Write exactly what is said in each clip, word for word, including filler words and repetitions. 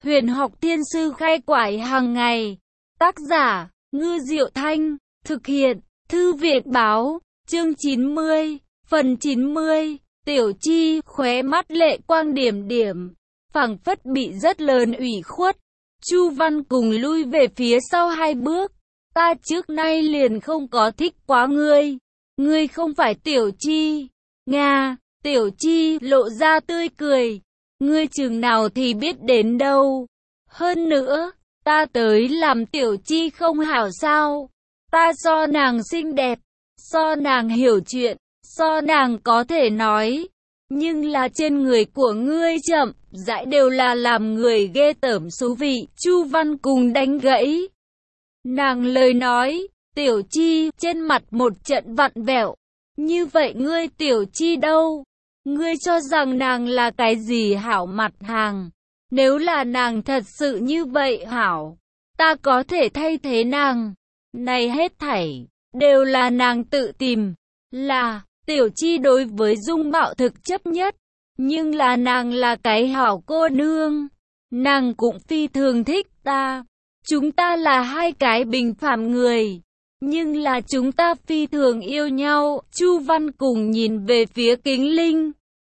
Huyền học thiên sư khai quải hàng ngày. Tác giả, Ngư Diệu Thanh. Thực hiện, Thư viện báo. Chương chín mươi, phần chín mươi. Tiểu Chi khóe mắt lệ quang điểm điểm, phảng phất bị rất lớn ủy khuất. Chu Văn cùng lui về phía sau hai bước. Ta trước nay liền không có thích quá ngươi. Ngươi không phải Tiểu Chi. Nga, Tiểu Chi lộ ra tươi cười. Ngươi chừng nào thì biết đến đâu. Hơn nữa, ta tới làm Tiểu Chi không hảo sao. Ta so nàng xinh đẹp, so nàng hiểu chuyện, so nàng có thể nói. Nhưng là trên người của ngươi chậm rãi đều là làm người ghê tởm xú vị. Chu Văn cùng đánh gãy nàng lời nói. Tiểu Chi trên mặt một trận vặn vẹo. Như vậy ngươi Tiểu Chi đâu? Ngươi cho rằng nàng là cái gì hảo mặt hàng? Nếu là nàng thật sự như vậy hảo, ta có thể thay thế nàng. Này hết thảy đều là nàng tự tìm. Là Tiểu Chi đối với dung mạo thực chấp nhất, nhưng là nàng là cái hảo cô nương. Nàng cũng phi thường thích ta. Chúng ta là hai cái bình phàm người, nhưng là chúng ta phi thường yêu nhau. Chu Văn cùng nhìn về phía Kính Linh.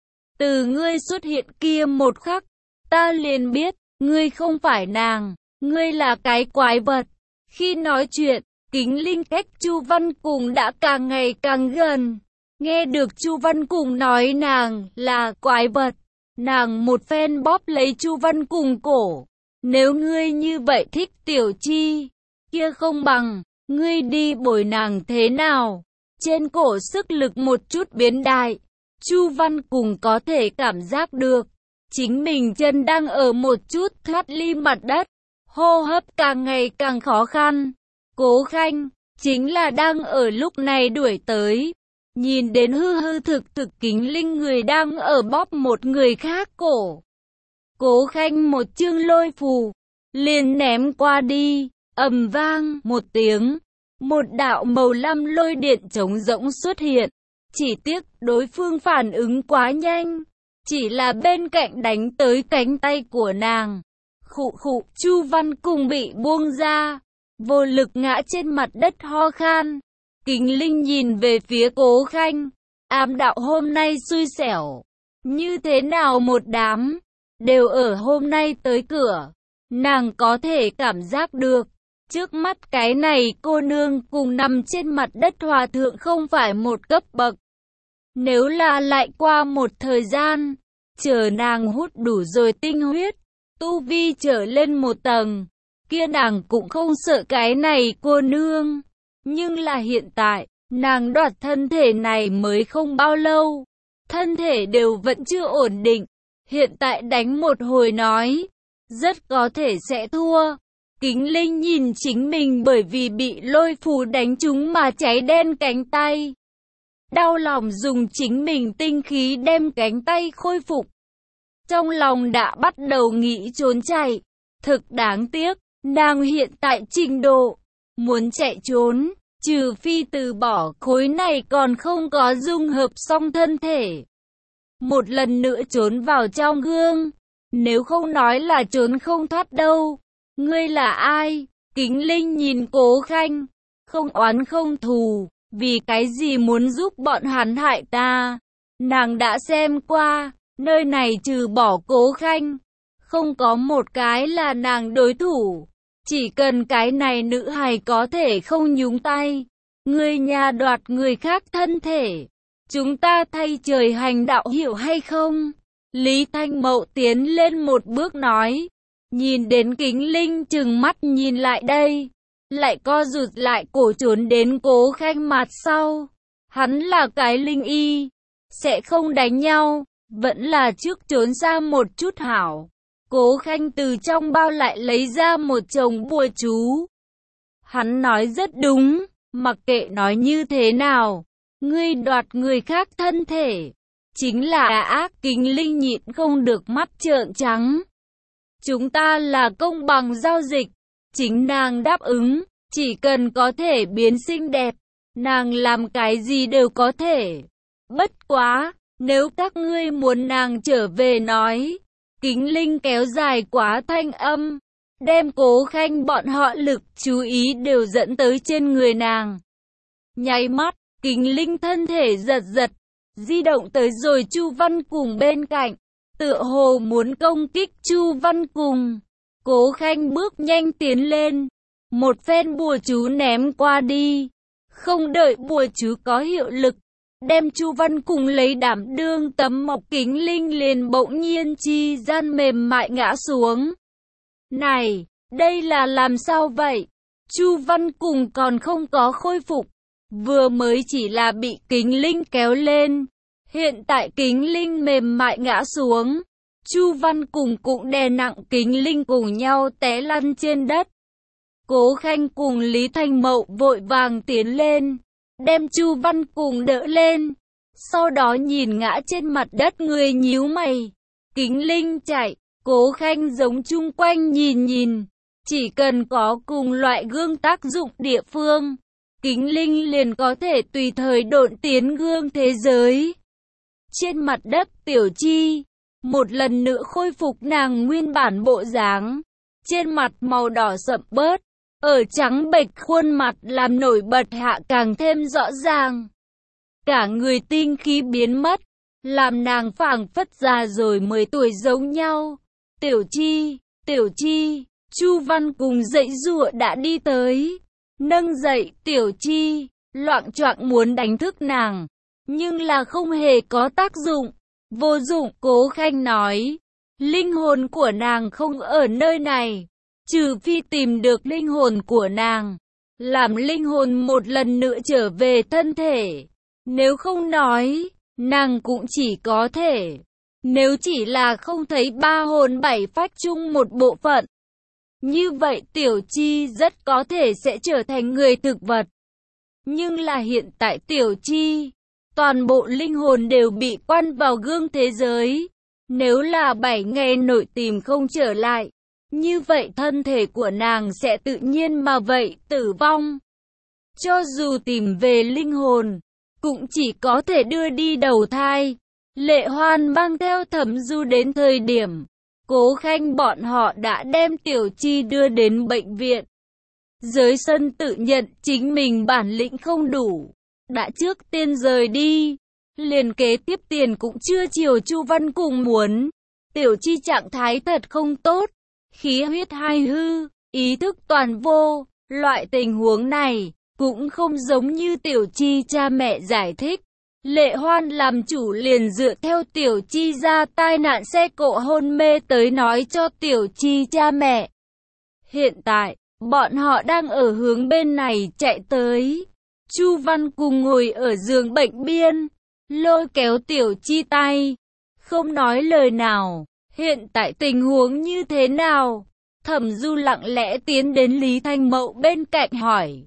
Từ ngươi xuất hiện kia một khắc, ta liền biết, ngươi không phải nàng, ngươi là cái quái vật. Khi nói chuyện, Kính Linh cách Chu Văn cùng đã càng ngày càng gần. Nghe được Chu Văn cùng nói nàng là quái vật, nàng một phen bóp lấy Chu Văn cùng cổ. Nếu ngươi như vậy thích Tiểu Chi, kia không bằng, ngươi đi bồi nàng thế nào? Trên cổ sức lực một chút biến đại. Chu Văn cùng có thể cảm giác được, chính mình chân đang ở một chút thoát ly mặt đất. Hô hấp càng ngày càng khó khăn. Cố Khanh, chính là đang ở lúc này đuổi tới. Nhìn đến hư hư thực thực Kính Linh người đang ở bóp một người khác cổ. Cố Khanh một chương lôi phù, liền ném qua đi, ầm vang một tiếng. Một đạo màu lam lôi điện trống rỗng xuất hiện. Chỉ tiếc đối phương phản ứng quá nhanh, chỉ là bên cạnh đánh tới cánh tay của nàng. Khụ khụ, Chu Văn cùng bị buông ra, vô lực ngã trên mặt đất ho khan. Kính Linh nhìn về phía Cố Khanh, ám đạo hôm nay xui xẻo. Như thế nào một đám, đều ở hôm nay tới cửa. Nàng có thể cảm giác được, trước mắt cái này cô nương cùng nằm trên mặt đất hòa thượng không phải một cấp bậc. Nếu là lại qua một thời gian, chờ nàng hút đủ rồi tinh huyết, tu vi trở lên một tầng, kia nàng cũng không sợ cái này cô nương. Nhưng là hiện tại, nàng đoạt thân thể này mới không bao lâu, thân thể đều vẫn chưa ổn định. Hiện tại đánh một hồi nói, rất có thể sẽ thua. Kính Linh nhìn chính mình bởi vì bị lôi phù đánh trúng mà cháy đen cánh tay. Đau lòng dùng chính mình tinh khí đem cánh tay khôi phục. Trong lòng đã bắt đầu nghĩ trốn chạy. Thực đáng tiếc, nàng hiện tại trình độ muốn chạy trốn, trừ phi từ bỏ khối này còn không có dung hợp xong thân thể. Một lần nữa trốn vào trong gương, nếu không nói là trốn không thoát đâu. Ngươi là ai? Kính Linh nhìn Cố Khanh, không oán không thù, vì cái gì muốn giúp bọn hắn hại ta? Nàng đã xem qua, nơi này trừ bỏ Cố Khanh, không có một cái là nàng đối thủ. Chỉ cần cái này nữ hài có thể không nhúng tay, ngươi nhà đoạt người khác thân thể, chúng ta thay trời hành đạo, hiểu hay không? Lý Thanh Mậu tiến lên một bước nói. Nhìn đến Kính Linh chừng mắt nhìn lại đây, lại co rụt lại cổ trốn đến Cố Khanh mặt sau. Hắn là cái linh y, sẽ không đánh nhau, vẫn là trước trốn ra một chút hảo. Cố Khanh từ trong bao lại lấy ra một chồng bùa chú. Hắn nói rất đúng, mặc kệ nói như thế nào, ngươi đoạt người khác thân thể, chính là ác. Kính Linh nhịn không được mắt trợn trắng. Chúng ta là công bằng giao dịch, chính nàng đáp ứng, chỉ cần có thể biến xinh đẹp, nàng làm cái gì đều có thể. Bất quá, nếu các ngươi muốn nàng trở về nói, Kính Linh kéo dài quá thanh âm, đem Cố Khanh bọn họ lực chú ý đều dẫn tới trên người nàng. Nháy mắt, Kính Linh thân thể giật giật, di động tới rồi Chu Văn Cùng bên cạnh, tựa hồ muốn công kích Chu Văn Cùng. Cố Khanh bước nhanh tiến lên, một phen bùa chú ném qua đi, không đợi bùa chú có hiệu lực, đem Chu Văn Cùng lấy đảm đương tấm mộc. Kính Linh liền bỗng nhiên chi gian mềm mại ngã xuống. Này, đây là làm sao vậy? Chu Văn Cùng còn không có khôi phục, vừa mới chỉ là bị Kính Linh kéo lên, hiện tại Kính Linh mềm mại ngã xuống. Chu Văn Cùng cũng đè nặng Kính Linh cùng nhau té lăn trên đất. Cố Khanh cùng Lý Thanh Mậu vội vàng tiến lên, đem Chu Văn Cùng đỡ lên, sau đó nhìn ngã trên mặt đất người nhíu mày. Kính Linh chạy, Cố Khanh giống chung quanh nhìn nhìn, chỉ cần có cùng loại gương tác dụng địa phương, Kính Linh liền có thể tùy thời độn tiến gương thế giới. Trên mặt đất Tiểu Chi một lần nữa khôi phục nàng nguyên bản bộ dáng, trên mặt màu đỏ sậm bớt, ở trắng bệch khuôn mặt làm nổi bật hạ càng thêm rõ ràng. Cả người tinh khí biến mất, làm nàng phảng phất già rồi mười tuổi giống nhau. Tiểu Chi, Tiểu Chi, Chu Văn Cùng dậy dụa đã đi tới, nâng dậy Tiểu Chi, loạng choạng muốn đánh thức nàng, nhưng là không hề có tác dụng. Vô dụng. Cố Khanh nói, linh hồn của nàng không ở nơi này, trừ phi tìm được linh hồn của nàng, làm linh hồn một lần nữa trở về thân thể. Nếu không nói, nàng cũng chỉ có thể, nếu chỉ là không thấy ba hồn bảy phách chung một bộ phận, như vậy Tiểu Chi rất có thể sẽ trở thành người thực vật. Nhưng là hiện tại Tiểu Chi, toàn bộ linh hồn đều bị quan vào gương thế giới. Nếu là bảy ngày nội tìm không trở lại, như vậy thân thể của nàng sẽ tự nhiên mà vậy tử vong. Cho dù tìm về linh hồn, cũng chỉ có thể đưa đi đầu thai. Lệ Hoan mang theo Thẩm Du đến thời điểm, Cố Khanh bọn họ đã đem Tiểu Chi đưa đến bệnh viện. Giới sân tự nhận chính mình bản lĩnh không đủ, đã trước tiên rời đi, liền kế tiếp tiền cũng chưa chiều Chu Văn Cùng muốn. Tiểu Chi trạng thái thật không tốt, khí huyết hai hư, ý thức toàn vô, loại tình huống này cũng không giống như Tiểu Chi cha mẹ giải thích. Lệ Hoan làm chủ liền dựa theo Tiểu Chi ra tai nạn xe cộ hôn mê tới nói cho Tiểu Chi cha mẹ. Hiện tại, bọn họ đang ở hướng bên này chạy tới. Chu Văn Cùng ngồi ở giường bệnh biên, lôi kéo Tiểu Chi tay, không nói lời nào. Hiện tại tình huống như thế nào? Thẩm Du lặng lẽ tiến đến Lý Thanh Mậu bên cạnh hỏi.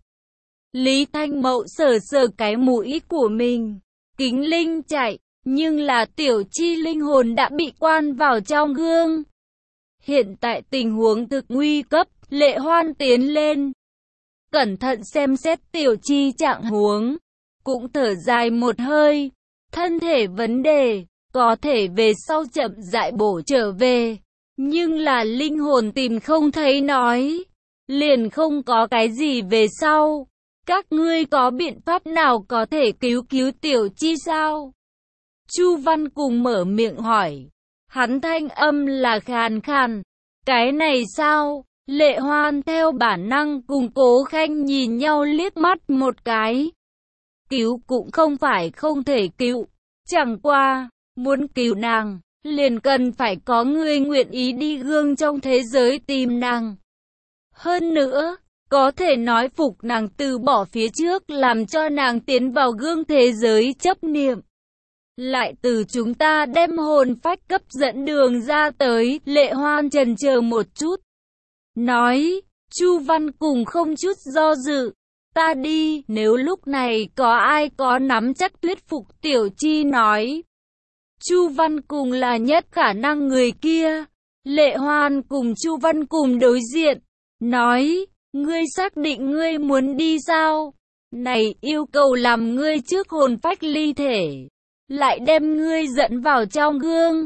Lý Thanh Mậu sờ sờ cái mũi của mình. Kính Linh chạy, nhưng là Tiểu Chi linh hồn đã bị quan vào trong gương. Hiện tại tình huống thực nguy cấp. Lệ Hoan tiến lên, cẩn thận xem xét Tiểu Chi trạng huống, cũng thở dài một hơi. Thân thể vấn đề, có thể về sau chậm rãi bổ trở về, nhưng là linh hồn tìm không thấy nói, liền không có cái gì về sau. Các ngươi có biện pháp nào có thể cứu cứu Tiểu Chi sao? Chu Văn Cùng mở miệng hỏi, hắn thanh âm là khàn khàn. Cái này sao? Lệ Hoan theo bản năng cùng Cố Khanh nhìn nhau liếc mắt một cái. Cứu cũng không phải không thể cứu, chẳng qua, muốn cứu nàng, liền cần phải có người nguyện ý đi gương trong thế giới tìm nàng. Hơn nữa, có thể nói phục nàng từ bỏ phía trước làm cho nàng tiến vào gương thế giới chấp niệm. Lại từ chúng ta đem hồn phách cấp dẫn đường ra tới. Lệ Hoan chần chờ một chút, nói. Chu Văn Cùng không chút do dự, ta đi. Nếu lúc này có ai có nắm chắc thuyết phục Tiểu Chi nói, Chu Văn Cùng là nhất khả năng người kia. Lệ Hoan cùng Chu Văn Cùng đối diện, nói, ngươi xác định ngươi muốn đi sao? Này yêu cầu làm ngươi trước hồn phách ly thể, lại đem ngươi dẫn vào trong gương.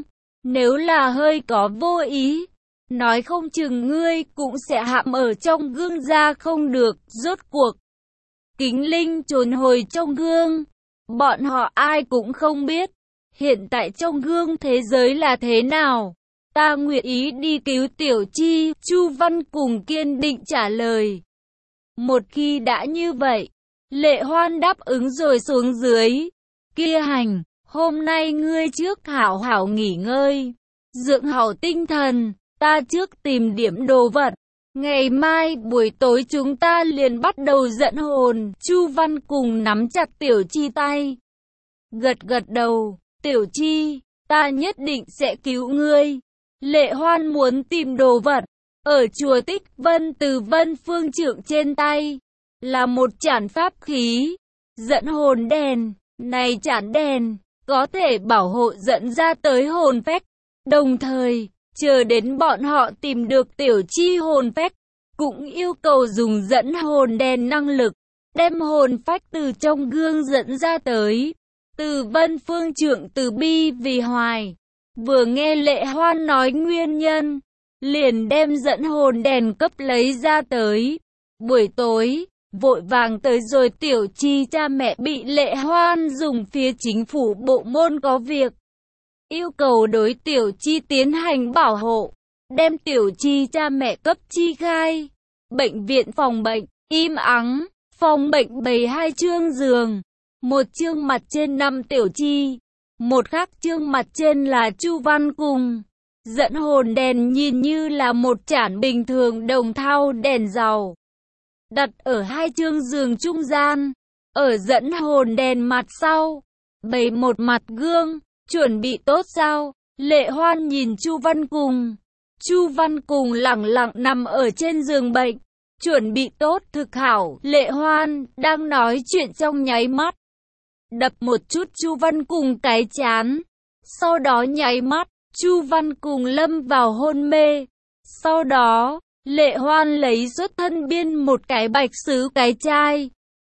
Nếu là hơi có vô ý, nói không chừng ngươi cũng sẽ hãm ở trong gương ra không được. Rốt cuộc, Kính Linh trốn hồi trong gương. Bọn họ ai cũng không biết, hiện tại trong gương thế giới là thế nào. Ta nguyện ý đi cứu Tiểu Chi, Chu Văn Cùng kiên định trả lời. Một khi đã như vậy, Lệ Hoan đáp ứng rồi xuống dưới. Kia hành, hôm nay ngươi trước hảo hảo nghỉ ngơi, dưỡng hảo tinh thần, ta trước tìm điểm đồ vật. Ngày mai buổi tối chúng ta liền bắt đầu dẫn hồn. Chu Văn Cùng nắm chặt Tiểu Chi tay, gật gật đầu. Tiểu Chi, ta nhất định sẽ cứu ngươi. Lệ Hoan muốn tìm đồ vật. Ở chùa Tích Vân từ Vân Phương Trượng trên tay là một chản pháp khí dẫn hồn đèn. Này chản đèn có thể bảo hộ dẫn ra tới hồn phách. Đồng thời, chờ đến bọn họ tìm được Tiểu Chi hồn phách, cũng yêu cầu dùng dẫn hồn đèn năng lực, đem hồn phách từ trong gương dẫn ra tới. Từ Vân Phương Trượng từ bi vì hoài, vừa nghe Lệ Hoan nói nguyên nhân, liền đem dẫn hồn đèn cấp lấy ra tới. Buổi tối, vội vàng tới rồi Tiểu Chi cha mẹ bị Lệ Hoan dùng phía chính phủ bộ môn có việc, yêu cầu đối Tiểu Chi tiến hành bảo hộ, đem Tiểu Chi cha mẹ cấp chi khai. Bệnh viện phòng bệnh, im ắng, phòng bệnh bày hai chương giường, một chương mặt trên nằm Tiểu Chi, một khác chương mặt trên là Chu Văn Cùng. Dẫn hồn đèn nhìn như là một chản bình thường đồng thau đèn dầu, đặt ở hai chương giường trung gian. Ở dẫn hồn đèn mặt sau, bày một mặt gương, chuẩn bị tốt sao? Lệ Hoan nhìn Chu Văn Cùng. Chu Văn Cùng lẳng lặng nằm ở trên giường bệnh, chuẩn bị tốt thực hảo. Lệ Hoan đang nói chuyện trong nháy mắt, đập một chút Chu Văn Cùng cái chán. Sau đó nháy mắt, Chu Văn Cùng lâm vào hôn mê. Sau đó, Lệ Hoan lấy xuất thân biên một cái bạch sứ cái chai,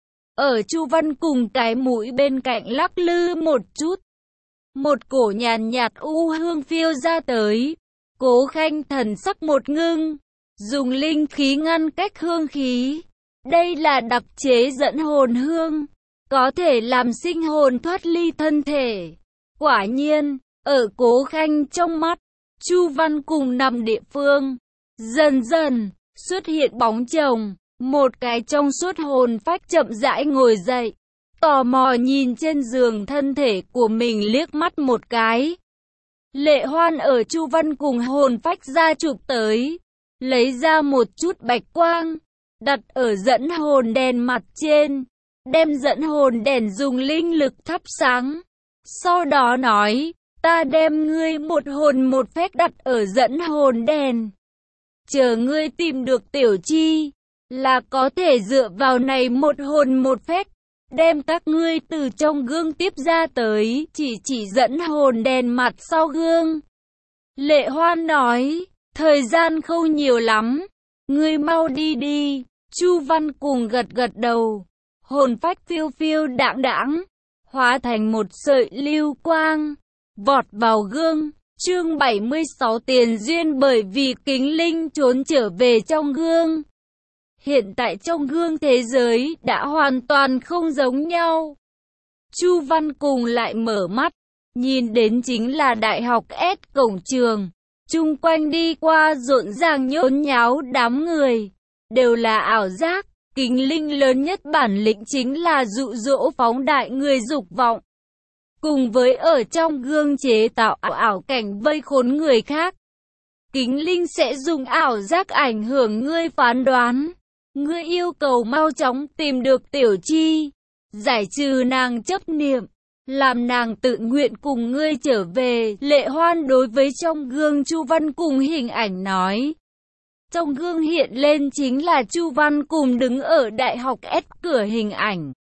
ở Chu Văn Cùng cái mũi bên cạnh lắc lư một chút. Một cổ nhàn nhạt u hương phiêu ra tới. Cố Khanh thần sắc một ngưng, dùng linh khí ngăn cách hương khí. Đây là đặc chế dẫn hồn hương, có thể làm sinh hồn thoát ly thân thể. Quả nhiên, ở Cố Khanh trong mắt, Chu Văn Cùng nằm địa phương, dần dần xuất hiện bóng chồng. Một cái trong suốt hồn phách chậm rãi ngồi dậy, tò mò nhìn trên giường thân thể của mình liếc mắt một cái. Lệ Hoan ở Chu Văn Cùng hồn phách ra chụp tới, lấy ra một chút bạch quang, đặt ở dẫn hồn đèn mặt trên, đem dẫn hồn đèn dùng linh lực thắp sáng. Sau đó nói, ta đem ngươi một hồn một phách đặt ở dẫn hồn đèn. Chờ ngươi tìm được Tiểu Chi, là có thể dựa vào này một hồn một phách, đem các ngươi từ trong gương tiếp ra tới. Chỉ chỉ dẫn hồn đèn mặt sau gương. Lệ Hoan nói, thời gian không nhiều lắm, ngươi mau đi đi. Chu Văn Cùng gật gật đầu, hồn phách phiêu phiêu đãng đãng, hóa thành một sợi lưu quang, vọt vào gương. Chương bảy mươi sáu tiền duyên. Bởi vì Kính Linh trốn trở về trong gương, hiện tại trong gương thế giới đã hoàn toàn không giống nhau. Chu Văn Cùng lại mở mắt, nhìn đến chính là đại học S cổng trường. Chung quanh đi qua rộn ràng nhốn nháo đám người, đều là ảo giác. Kính Linh lớn nhất bản lĩnh chính là dụ dỗ phóng đại người dục vọng, cùng với ở trong gương chế tạo ảo, ảo cảnh vây khốn người khác. Kính Linh sẽ dùng ảo giác ảnh hưởng ngươi phán đoán. Ngươi yêu cầu mau chóng tìm được Tiểu Chi, giải trừ nàng chấp niệm, làm nàng tự nguyện cùng ngươi trở về. Lệ Hoan đối với trong gương Chu Văn Cùng hình ảnh nói. Trong gương hiện lên chính là Chu Văn Cùng đứng ở đại học S cửa hình ảnh.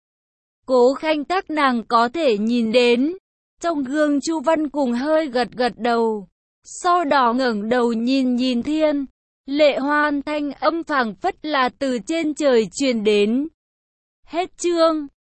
Cố Khanh các nàng có thể nhìn đến. Trong gương Chu Văn Cùng hơi gật gật đầu, sau đó ngẩng đầu nhìn nhìn thiên. Lệ Hoan thanh âm phảng phất là từ trên trời truyền đến. Hết chương.